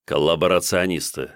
Коллаборационисты.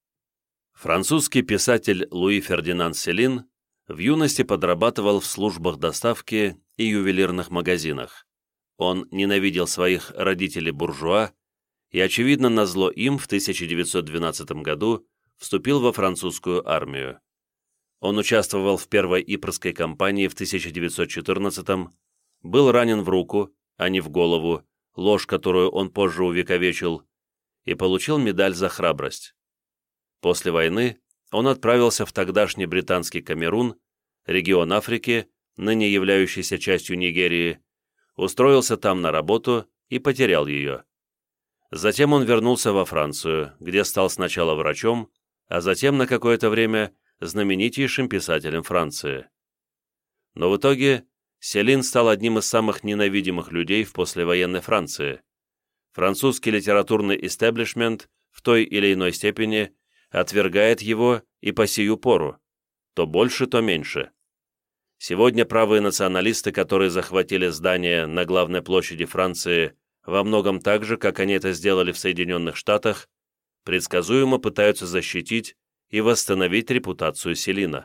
Французский писатель Луи Фердинанд Селин в юности подрабатывал в службах доставки и ювелирных магазинах. Он ненавидел своих родителей-буржуа и, очевидно, назло им в 1912 году вступил во французскую армию. Он участвовал в Первой Ипрской кампании в 1914, был ранен в руку, а не в голову, ложь, которую он позже увековечил, и получил медаль за храбрость. После войны он отправился в тогдашний британский Камерун, регион Африки, ныне являющийся частью Нигерии, устроился там на работу и потерял ее. Затем он вернулся во Францию, где стал сначала врачом, а затем на какое-то время знаменитейшим писателем Франции. Но в итоге Селин стал одним из самых ненавидимых людей в послевоенной Франции. Французский литературный истеблишмент в той или иной степени отвергает его и по сию пору, то больше, то меньше. Сегодня правые националисты, которые захватили здание на главной площади Франции во многом так же, как они это сделали в Соединенных Штатах, предсказуемо пытаются защитить и восстановить репутацию Селина.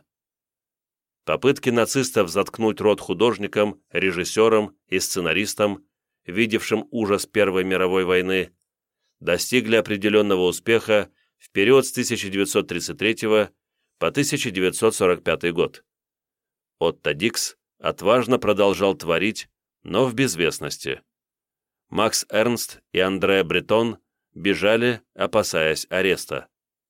Попытки нацистов заткнуть рот художникам, режиссерам и сценаристам, видевшим ужас Первой мировой войны, достигли определенного успеха в период с 1933 по 1945 год. Отто Дикс отважно продолжал творить, но в безвестности. Макс Эрнст и Андре Бретон бежали, опасаясь ареста.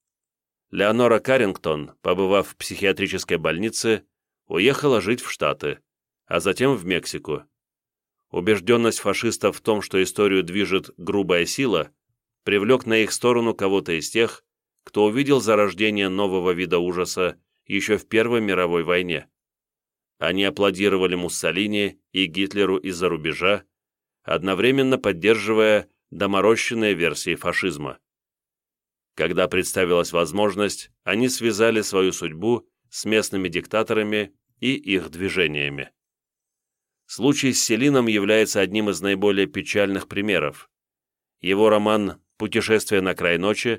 Леонора Каррингтон, побывав в психиатрической больнице, уехала жить в Штаты, а затем в Мексику. Убежденность фашистов в том, что историю движет грубая сила, привлек на их сторону кого-то из тех, кто увидел зарождение нового вида ужаса еще в Первой мировой войне. Они аплодировали Муссолини и Гитлеру из-за рубежа, одновременно поддерживая доморощенные версии фашизма. Когда представилась возможность, они связали свою судьбу с местными диктаторами и их движениями. Случай с Селином является одним из наиболее печальных примеров. Его роман «Путешествие на край ночи»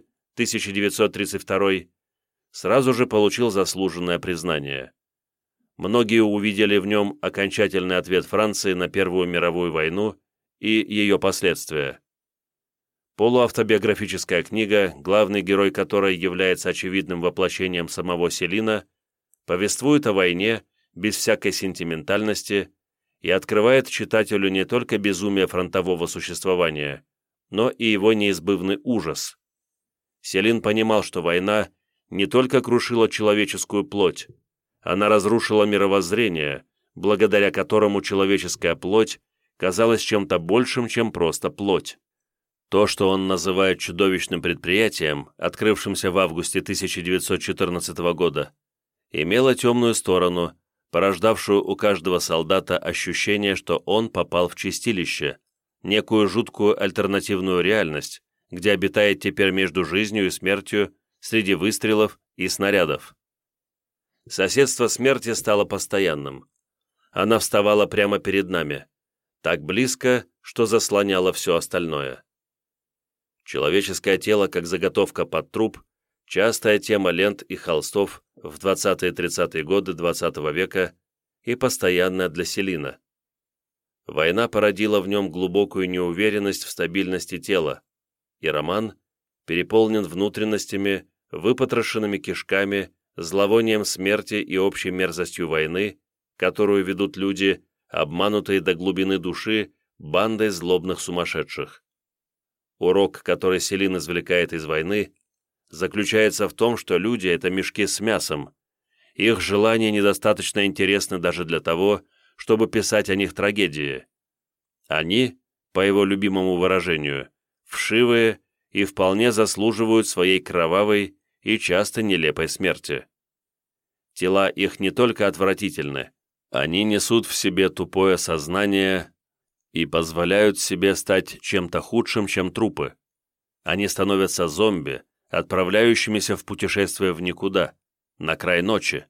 1932 сразу же получил заслуженное признание. Многие увидели в нем окончательный ответ Франции на Первую мировую войну и ее последствия. Полуавтобиографическая книга, главный герой которой является очевидным воплощением самого Селина, повествует о войне без всякой сентиментальности и открывает читателю не только безумие фронтового существования, но и его неизбывный ужас. Селин понимал, что война не только крушила человеческую плоть, она разрушила мировоззрение, благодаря которому человеческая плоть казалась чем-то большим, чем просто плоть. То, что он называет чудовищным предприятием, открывшимся в августе 1914 года, имело темную сторону, порождавшую у каждого солдата ощущение, что он попал в чистилище, некую жуткую альтернативную реальность, где обитает теперь между жизнью и смертью среди выстрелов и снарядов. Соседство смерти стало постоянным. Она вставала прямо перед нами, так близко, что заслоняло все остальное. Человеческое тело как заготовка под труп – частая тема лент и холстов в 20-30-е годы XX века и постоянная для Селина. Война породила в нем глубокую неуверенность в стабильности тела, и роман переполнен внутренностями, выпотрошенными кишками, зловонием смерти и общей мерзостью войны, которую ведут люди, обманутые до глубины души бандой злобных сумасшедших. Урок, который Селин извлекает из войны, заключается в том, что люди – это мешки с мясом. Их желания недостаточно интересны даже для того, чтобы писать о них трагедии. Они, по его любимому выражению, вшивые и вполне заслуживают своей кровавой и часто нелепой смерти. Тела их не только отвратительны, они несут в себе тупое сознание и позволяют себе стать чем-то худшим, чем трупы. Они становятся зомби, отправляющимися в путешествие в никуда, на край ночи.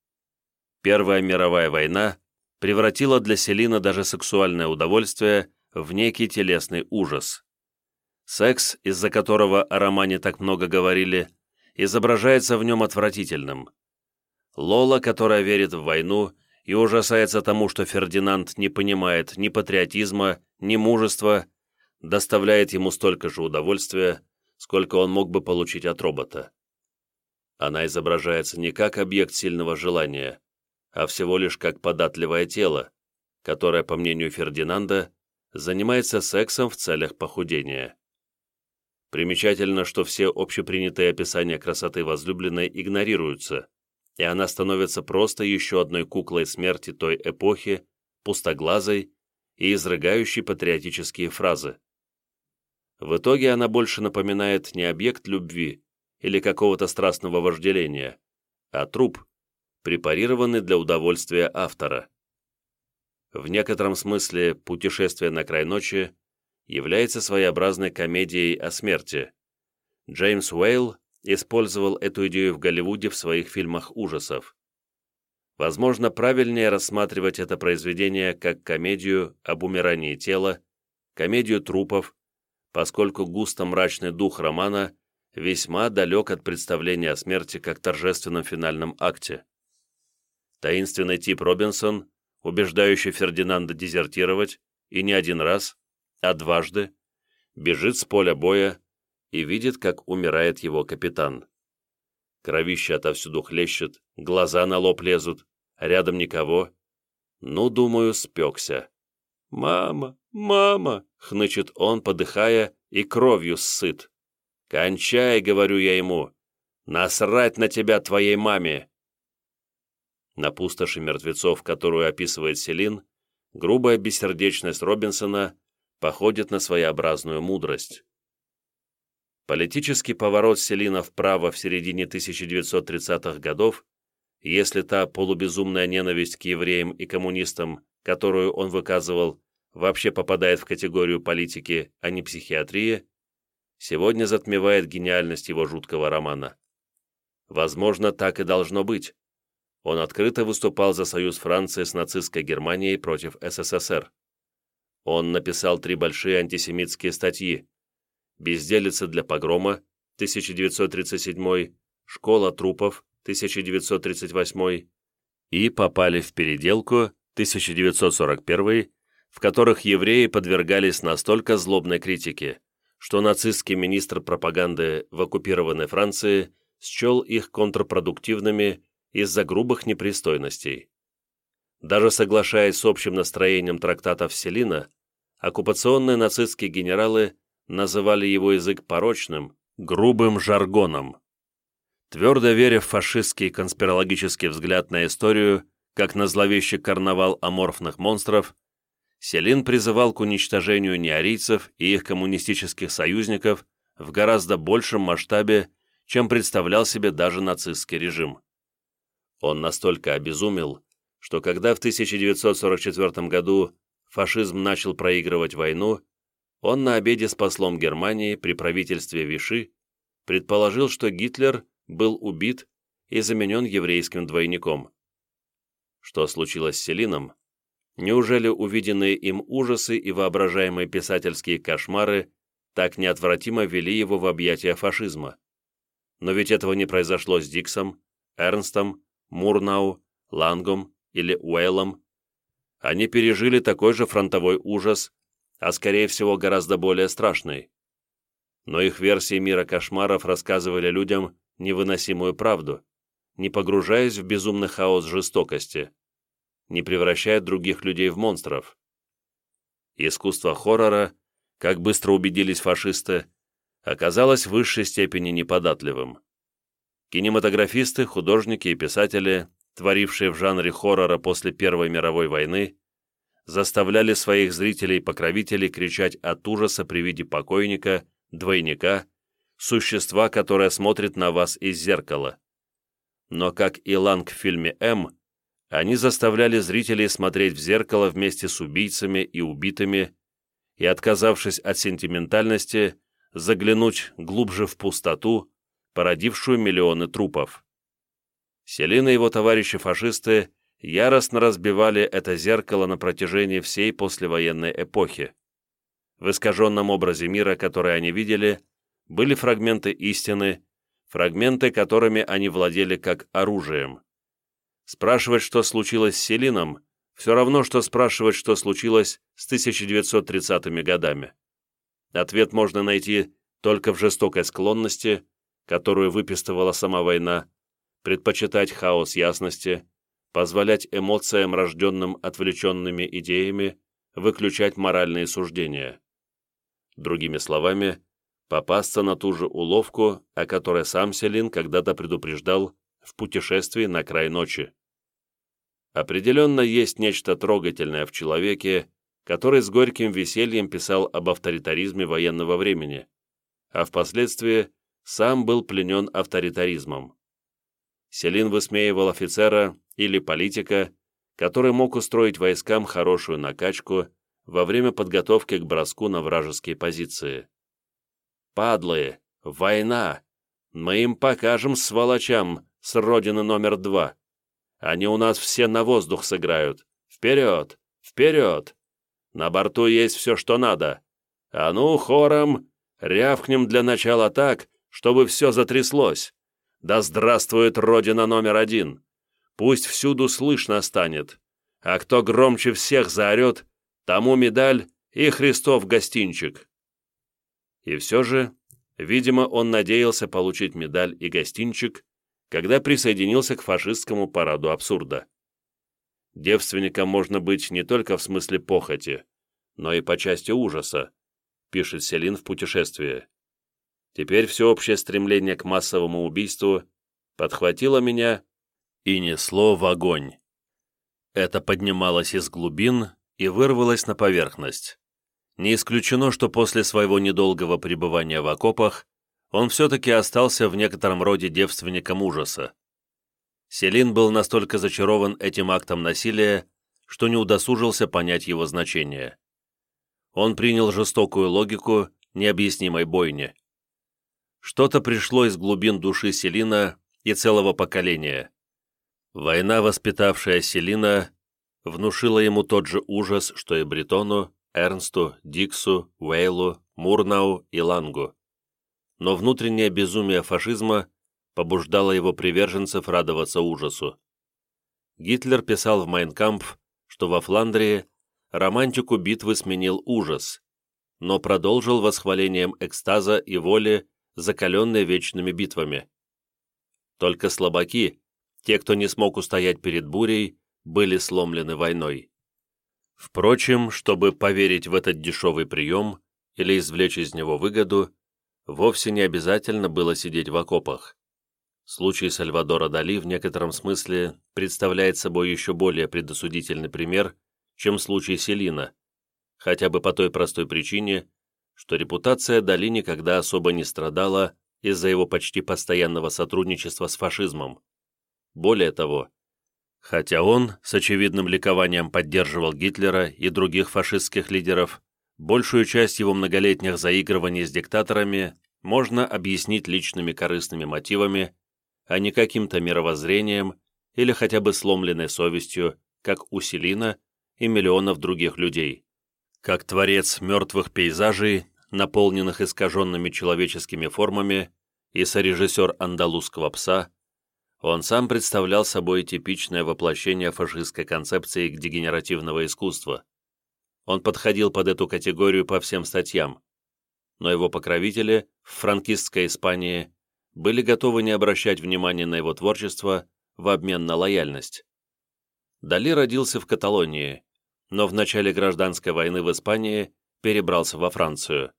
Первая мировая война превратила для Селина даже сексуальное удовольствие в некий телесный ужас. Секс, из-за которого о романе так много говорили, изображается в нем отвратительным. Лола, которая верит в войну и ужасается тому, что Фердинанд не понимает ни патриотизма, ни мужества, доставляет ему столько же удовольствия, сколько он мог бы получить от робота. Она изображается не как объект сильного желания, а всего лишь как податливое тело, которое, по мнению Фердинанда, занимается сексом в целях похудения. Примечательно, что все общепринятые описания красоты возлюбленной игнорируются, и она становится просто еще одной куклой смерти той эпохи, пустоглазой и изрыгающей патриотические фразы. В итоге она больше напоминает не объект любви или какого-то страстного вожделения, а труп, препарированный для удовольствия автора. В некотором смысле «Путешествие на край ночи» является своеобразной комедией о смерти. Джеймс Уэйл использовал эту идею в Голливуде в своих фильмах ужасов. Возможно, правильнее рассматривать это произведение как комедию об умирании тела, комедию трупов, поскольку густо-мрачный дух романа весьма далек от представления о смерти как торжественном финальном акте. Таинственный тип Робинсон, убеждающий Фердинанда дезертировать, и не один раз, а дважды, бежит с поля боя и видит, как умирает его капитан. Кровище отовсюду хлещет, глаза на лоб лезут, рядом никого. Ну, думаю, спекся. «Мама, мама!» — хнычет он, подыхая, и кровью ссыт. «Кончай!» — говорю я ему. «Насрать на тебя, твоей маме!» На пустоши мертвецов, которую описывает Селин, грубая бессердечность Робинсона походит на своеобразную мудрость. Политический поворот Селина вправо в середине 1930-х годов, если та полубезумная ненависть к евреям и коммунистам, которую он выказывал, вообще попадает в категорию политики, а не психиатрии, сегодня затмевает гениальность его жуткого романа. Возможно, так и должно быть. Он открыто выступал за союз Франции с нацистской Германией против СССР. Он написал 3 большие антисемитские статьи: «Безделица для погрома» 1937, «Школа трупов» 1938 и «Попали в переделку» 1941, в которых евреи подвергались настолько злобной критике, что нацистский министр пропаганды в оккупированной Франции счел их контрпродуктивными из-за грубых непристойностей. Даже соглашаясь с общим настроением трактатов Селина, оккупационные нацистские генералы называли его язык порочным, грубым жаргоном. Твердо веря в фашистский конспирологический взгляд на историю, как на зловещий карнавал аморфных монстров, Селин призывал к уничтожению неарийцев и их коммунистических союзников в гораздо большем масштабе, чем представлял себе даже нацистский режим. Он настолько обезумел, что когда в 1944 году фашизм начал проигрывать войну, он на обеде с послом Германии при правительстве Виши предположил, что Гитлер был убит и заменен еврейским двойником. Что случилось с Селином? Неужели увиденные им ужасы и воображаемые писательские кошмары так неотвратимо вели его в объятия фашизма? Но ведь этого не произошло с Диксом, Эрнстом, Мурнау, Лангом или Уэллом. Они пережили такой же фронтовой ужас, а скорее всего гораздо более страшный. Но их версии мира кошмаров рассказывали людям невыносимую правду, не погружаясь в безумный хаос жестокости, не превращая других людей в монстров. Искусство хоррора, как быстро убедились фашисты, оказалось в высшей степени неподатливым. Кинематографисты, художники и писатели, творившие в жанре хоррора после Первой мировой войны, заставляли своих зрителей-покровителей кричать от ужаса при виде покойника, двойника, существа, которое смотрит на вас из зеркала. Но, как и Ланг в фильме «М», они заставляли зрителей смотреть в зеркало вместе с убийцами и убитыми и, отказавшись от сентиментальности, заглянуть глубже в пустоту, породившую миллионы трупов. Селин и его товарищи-фашисты яростно разбивали это зеркало на протяжении всей послевоенной эпохи. В искаженном образе мира, который они видели, были фрагменты истины, фрагменты, которыми они владели как оружием. Спрашивать, что случилось с Селином, все равно, что спрашивать, что случилось с 1930-ми годами. Ответ можно найти только в жестокой склонности, которую выпистывала сама война, предпочитать хаос ясности, позволять эмоциям, рожденным отвлеченными идеями, выключать моральные суждения. Другими словами, попасться на ту же уловку, о которой сам Селин когда-то предупреждал в путешествии на край ночи. Определенно есть нечто трогательное в человеке, который с горьким весельем писал об авторитаризме военного времени, а впоследствии сам был пленен авторитаризмом. Селин высмеивал офицера или политика, который мог устроить войскам хорошую накачку во время подготовки к броску на вражеские позиции. «Падлы! Война! Мы им покажем, сволочам, с родины номер 2. Они у нас все на воздух сыграют. Вперед! Вперед! На борту есть все, что надо. А ну, хором, рявкнем для начала так, чтобы все затряслось. Да здравствует родина номер 1! Пусть всюду слышно станет. А кто громче всех заорет, тому медаль и Христов гостинчик». И все же, видимо, он надеялся получить медаль и гостинчик, когда присоединился к фашистскому параду абсурда. Девственником можно быть не только в смысле похоти, но и по части ужаса, пишет Селин в «Путешествии». Теперь всеобщее стремление к массовому убийству подхватило меня и несло в огонь. Это поднималось из глубин и вырвалось на поверхность. Не исключено, что после своего недолгого пребывания в окопах он все-таки остался в некотором роде девственником ужаса. Селин был настолько зачарован этим актом насилия, что не удосужился понять его значение. Он принял жестокую логику необъяснимой бойни. Что-то пришло из глубин души Селина и целого поколения. Война, воспитавшая Селина, внушила ему тот же ужас, что и Бретону, Эрнсту, Диксу, Уэйлу, Мурнау и Лангу. Но внутреннее безумие фашизма побуждало его приверженцев радоваться ужасу. Гитлер писал в «Майн кампф», что во Фландрии романтику битвы сменил ужас, но продолжил восхвалением экстаза и воли, закаленной вечными битвами. Только слабаки, те, кто не смог устоять перед бурей, были сломлены войной. Впрочем, чтобы поверить в этот дешевый прием или извлечь из него выгоду, вовсе не обязательно было сидеть в окопах. Случай Сальвадора Дали в некотором смысле представляет собой еще более предосудительный пример, чем случай Селина, хотя бы по той простой причине, что репутация Дали никогда особо не страдала из-за его почти постоянного сотрудничества с фашизмом. Более того, хотя он с очевидным ликованием поддерживал Гитлера и других фашистских лидеров, большую часть его многолетних заигрываний с диктаторами можно объяснить личными корыстными мотивами, а не каким-то мировоззрением или хотя бы сломленной совестью, как у Селина и миллионов других людей. Как творец мертвых пейзажей, наполненных искаженными человеческими формами, и сорежиссер «Андалузского пса», он сам представлял собой типичное воплощение фашистской концепции дегенеративного искусства. Он подходил под эту категорию по всем статьям, но его покровители в франкистской Испании были готовы не обращать внимания на его творчество в обмен на лояльность. Дали родился в Каталонии, но в начале гражданской войны в Испании перебрался во Францию.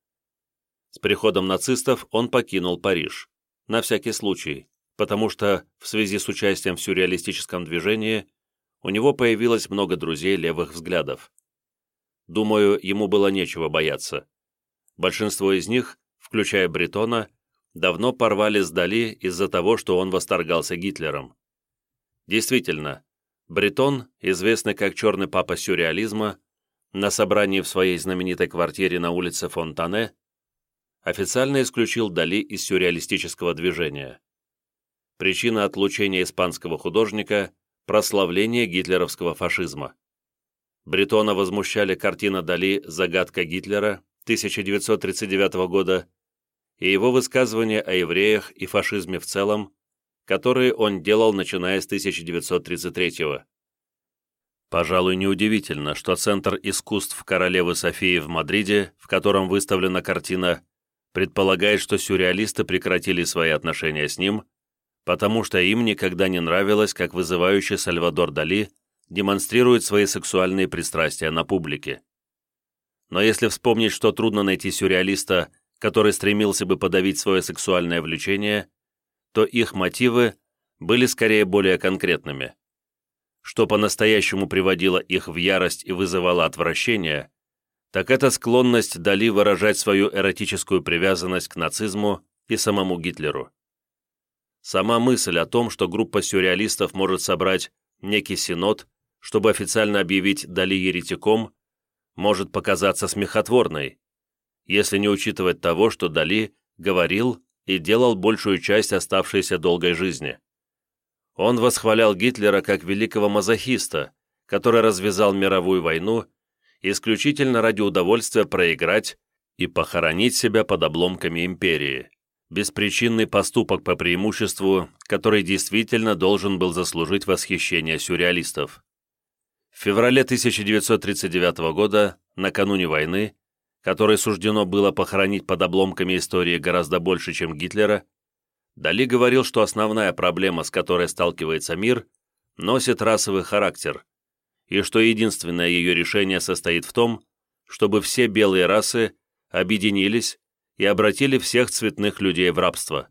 С приходом нацистов он покинул Париж, на всякий случай, потому что в связи с участием в сюрреалистическом движении у него появилось много друзей левых взглядов. Думаю, ему было нечего бояться. Большинство из них, включая Бретона, давно порвали с Дали из-за того, что он восторгался Гитлером. Действительно, Бретон, известный как черный папа сюрреализма, на собрании в своей знаменитой квартире на улице Фонтане официально исключил Дали из сюрреалистического движения. Причина отлучения испанского художника – прославление гитлеровского фашизма. Бретона возмущали картина Дали «Загадка Гитлера» 1939 года и его высказывания о евреях и фашизме в целом, которые он делал, начиная с 1933. Пожалуй, неудивительно, что Центр искусств королевы Софии в Мадриде, в котором выставлена картина, предполагает, что сюрреалисты прекратили свои отношения с ним, потому что им никогда не нравилось, как вызывающий Сальвадор Дали демонстрирует свои сексуальные пристрастия на публике. Но если вспомнить, что трудно найти сюрреалиста, который стремился бы подавить свое сексуальное влечение, то их мотивы были скорее более конкретными. Что по-настоящему приводило их в ярость и вызывало отвращение, так это склонность Дали выражать свою эротическую привязанность к нацизму и самому Гитлеру. Сама мысль о том, что группа сюрреалистов может собрать некий синод, чтобы официально объявить Дали еретиком, может показаться смехотворной, если не учитывать того, что Дали говорил и делал большую часть оставшейся долгой жизни. Он восхвалял Гитлера как великого мазохиста, который развязал мировую войну исключительно ради удовольствия проиграть и похоронить себя под обломками империи. Беспричинный поступок по преимуществу, который действительно должен был заслужить восхищение сюрреалистов. В феврале 1939 года, накануне войны, которой суждено было похоронить под обломками истории гораздо больше, чем Гитлера, Дали говорил, что основная проблема, с которой сталкивается мир, носит расовый характер, и что единственное ее решение состоит в том, чтобы все белые расы объединились и обратили всех цветных людей в рабство.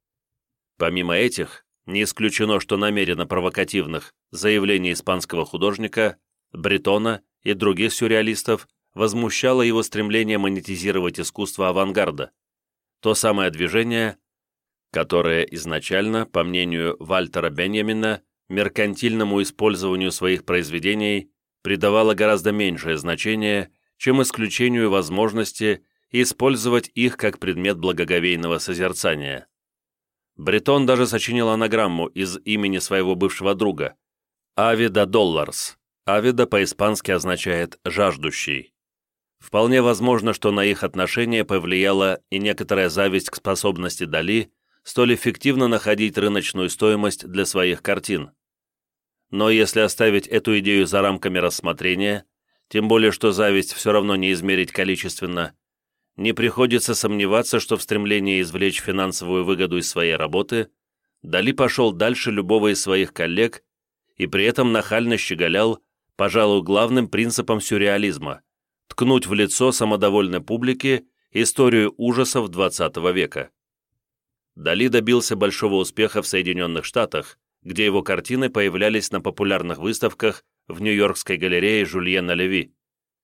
Помимо этих, не исключено, что намеренно провокативных заявлений испанского художника, Бретона и других сюрреалистов возмущало его стремление монетизировать искусство авангарда, то самое движение, которое изначально, по мнению Вальтера Беньямина, меркантильному использованию своих произведений придавало гораздо меньшее значение, чем исключению возможности использовать их как предмет благоговейного созерцания. Бретон даже сочинил анаграмму из имени своего бывшего друга – Авида Долларс. Авида по-испански означает «жаждущий». Вполне возможно, что на их отношения повлияла и некоторая зависть к способности Дали столь эффективно находить рыночную стоимость для своих картин. Но если оставить эту идею за рамками рассмотрения, тем более что зависть все равно не измерить количественно, не приходится сомневаться, что в стремлении извлечь финансовую выгоду из своей работы Дали пошел дальше любого из своих коллег и при этом нахально щеголял, пожалуй, главным принципом сюрреализма – ткнуть в лицо самодовольной публике историю ужасов XX века. Дали добился большого успеха в Соединенных Штатах, где его картины появлялись на популярных выставках в Нью-Йоркской галерее Жюльена Леви.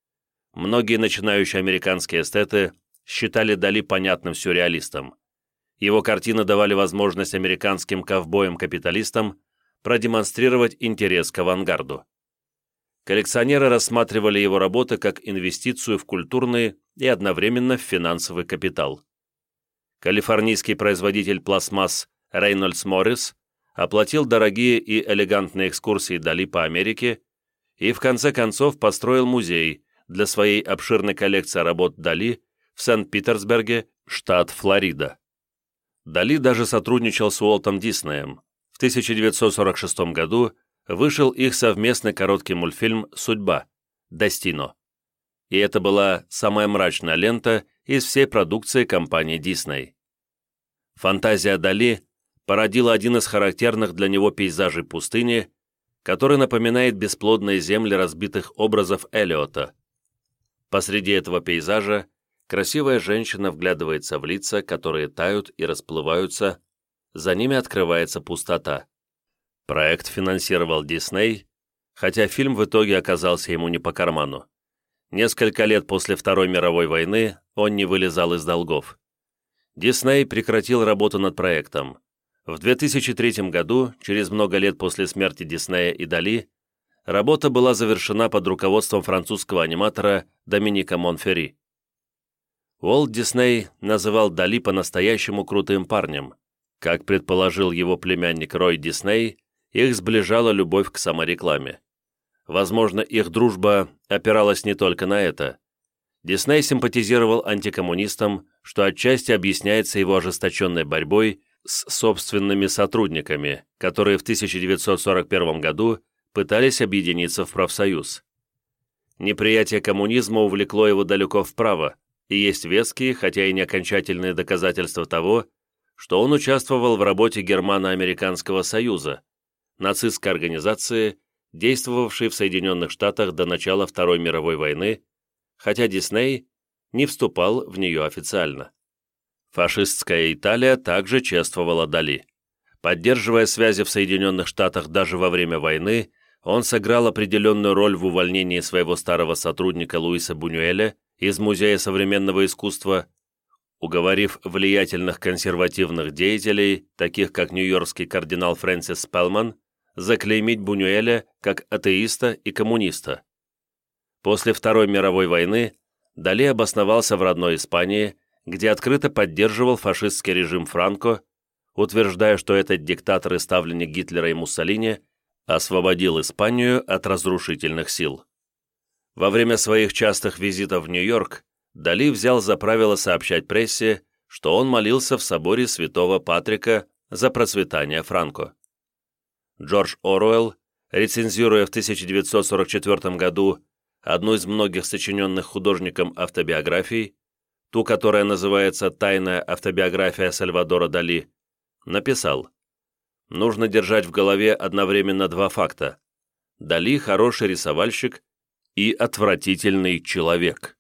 Многие начинающие американские эстеты считали Дали понятным сюрреалистом. Его картины давали возможность американским ковбоям-капиталистам продемонстрировать интерес к авангарду. Коллекционеры рассматривали его работы как инвестицию в культурный и одновременно в финансовый капитал. Калифорнийский производитель пластмасс Рейнольдс Моррис оплатил дорогие и элегантные экскурсии Дали по Америке и в конце концов построил музей для своей обширной коллекции работ Дали в Сент-Питерсберге, штат Флорида. Дали даже сотрудничал с Уолтом Диснеем. В 1946 году вышел их совместный короткий мультфильм «Судьба» «Дестино». И это была самая мрачная лента из всей продукции компании Disney. Фантазия Дали породила один из характерных для него пейзажей пустыни, который напоминает бесплодные земли разбитых образов Элиота. Посреди этого пейзажа красивая женщина вглядывается в лица, которые тают и расплываются, за ними открывается пустота. Проект финансировал Дисней, хотя фильм в итоге оказался ему не по карману. Несколько лет после Второй мировой войны он не вылезал из долгов. Дисней прекратил работу над проектом. В 2003 году, через много лет после смерти Диснея и Дали, работа была завершена под руководством французского аниматора Доминика Монферри. Уолт Дисней называл Дали по-настоящему крутым парнем. Как предположил его племянник Рой Дисней, их сближала любовь к саморекламе. Возможно, их дружба опиралась не только на это. Дисней симпатизировал антикоммунистам, что отчасти объясняется его ожесточенной борьбой с собственными сотрудниками, которые в 1941 году пытались объединиться в профсоюз. Неприятие коммунизма увлекло его далеко вправо, и есть веские, хотя и не окончательные доказательства того, что он участвовал в работе Германо-Американского союза, нацистской организации, действовавшей в Соединенных Штатах до начала Второй мировой войны, хотя Дисней не вступал в нее официально. Фашистская Италия также чествовала Дали. Поддерживая связи в Соединенных Штатах даже во время войны, он сыграл определенную роль в увольнении своего старого сотрудника Луиса Бунюэля из Музея современного искусства, уговорив влиятельных консервативных деятелей, таких как нью-йоркский кардинал Фрэнсис Спелман, заклеймить Бунюэля как атеиста и коммуниста. После Второй мировой войны Дали обосновался в родной Испании, где открыто поддерживал фашистский режим Франко, утверждая, что этот диктатор и ставленник Гитлера и Муссолини освободил Испанию от разрушительных сил. Во время своих частых визитов в Нью-Йорк Дали взял за правило сообщать прессе, что он молился в соборе святого Патрика за процветание Франко. Джордж Оруэлл, рецензируя в 1944 году одну из многих сочиненных художником автобиографий, ту, которая называется «Тайная автобиография Сальвадора Дали», написал: «Нужно держать в голове одновременно два факта. Дали – хороший рисовальщик и отвратительный человек».